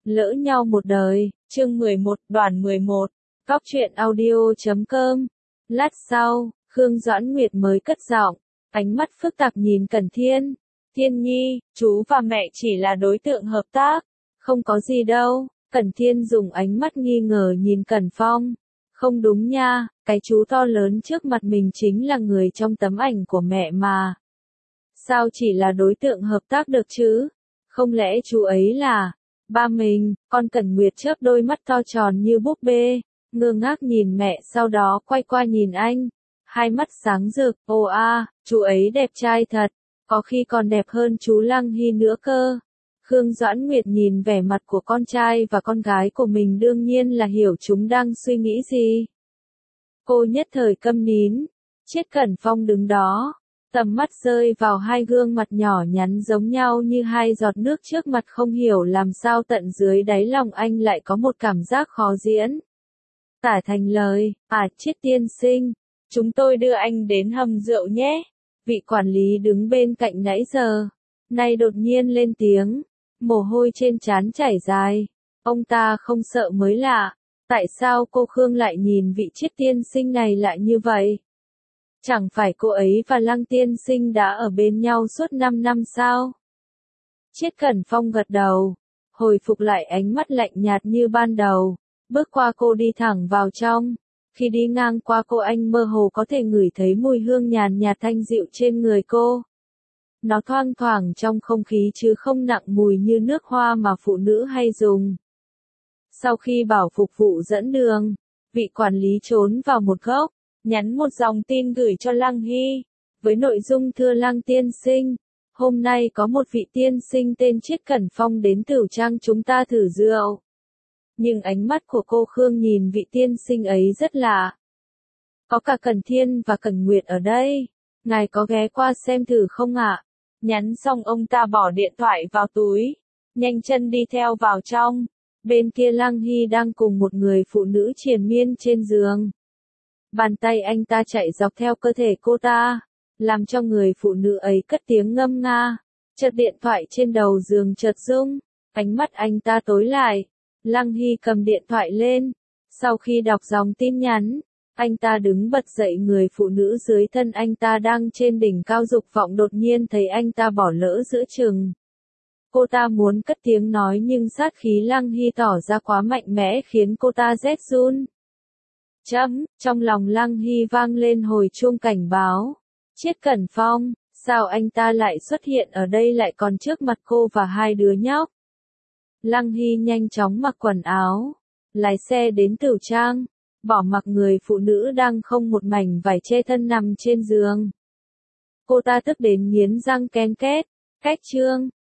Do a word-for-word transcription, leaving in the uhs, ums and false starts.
Lỡ nhau một đời, chương mười một, đoàn mười một, Cóc truyện audio chấm com. Lát sau, Khương Doãn Nguyệt mới cất giọng, ánh mắt phức tạp nhìn Cẩn Thiên. Thiên Nhi, chú và mẹ chỉ là đối tượng hợp tác, không có gì đâu. Cẩn Thiên dùng ánh mắt nghi ngờ nhìn Cẩn Phong. Không đúng nha, cái chú to lớn trước mặt mình chính là người trong tấm ảnh của mẹ mà. Sao chỉ là đối tượng hợp tác được chứ? Không lẽ chú ấy là ba mình? Con Cẩn Nguyệt chớp đôi mắt to tròn như búp bê, ngơ ngác nhìn mẹ, sau đó quay qua nhìn anh. Hai mắt sáng rực, ồ a, chú ấy đẹp trai thật, có khi còn đẹp hơn chú Lăng Hy nữa cơ. Khương Doãn Nguyệt nhìn vẻ mặt của con trai và con gái của mình, đương nhiên là hiểu chúng đang suy nghĩ gì. Cô nhất thời câm nín. Triết Cẩn Phong đứng đó, tầm mắt rơi vào hai gương mặt nhỏ nhắn giống nhau như hai giọt nước trước mặt, không hiểu làm sao tận dưới đáy lòng anh lại có một cảm giác khó diễn tả thành lời. À, Triết tiên sinh, chúng tôi đưa anh đến hầm rượu nhé. Vị quản lý đứng bên cạnh nãy giờ, nay đột nhiên lên tiếng, mồ hôi trên trán chảy dài. Ông ta không sợ mới lạ. Tại sao cô Khương lại nhìn vị Triết tiên sinh này lại như vậy? Chẳng phải cô ấy và Lăng tiên sinh đã ở bên nhau suốt năm năm sao? Triết Cẩn Phong gật đầu, hồi phục lại ánh mắt lạnh nhạt như ban đầu, bước qua cô đi thẳng vào trong. Khi đi ngang qua cô, anh mơ hồ có thể ngửi thấy mùi hương nhàn nhạt thanh dịu trên người cô. Nó thoang thoảng trong không khí chứ không nặng mùi như nước hoa mà phụ nữ hay dùng. Sau khi bảo phục vụ dẫn đường, vị quản lý trốn vào một góc, nhắn một dòng tin gửi cho Lăng Hy, với nội dung: thưa Lăng tiên sinh, hôm nay có một vị tiên sinh tên Triết Cẩn Phong đến Tửu Trang chúng ta thử rượu. Nhưng ánh mắt của cô Khương nhìn vị tiên sinh ấy rất lạ. Có cả Cẩn Thiên và Cẩn Nguyệt ở đây, ngài có ghé qua xem thử không ạ? Nhắn xong ông ta bỏ điện thoại vào túi, nhanh chân đi theo vào trong. Bên kia Lăng Hy đang cùng một người phụ nữ triền miên trên giường. Bàn tay anh ta chạy dọc theo cơ thể cô ta, làm cho người phụ nữ ấy cất tiếng ngâm nga. Chợt điện thoại trên đầu giường chợt rung, ánh mắt anh ta tối lại. Lăng Hy cầm điện thoại lên, sau khi đọc dòng tin nhắn, anh ta đứng bật dậy. Người phụ nữ dưới thân anh ta đang trên đỉnh cao dục vọng đột nhiên thấy anh ta bỏ lỡ giữa chừng. Cô ta muốn cất tiếng nói nhưng sát khí Lăng Hy tỏ ra quá mạnh mẽ khiến cô ta rét run. Chấm, trong lòng Lăng Hy vang lên hồi chuông cảnh báo. Triết Cẩn Phong, sao anh ta lại xuất hiện ở đây, lại còn trước mặt cô và hai đứa nhóc? Lăng Hy nhanh chóng mặc quần áo, lái xe đến Tửu Trang, bỏ mặc người phụ nữ đang không một mảnh vải che thân nằm trên giường. Cô ta tức đến nghiến răng ken két. Cách chương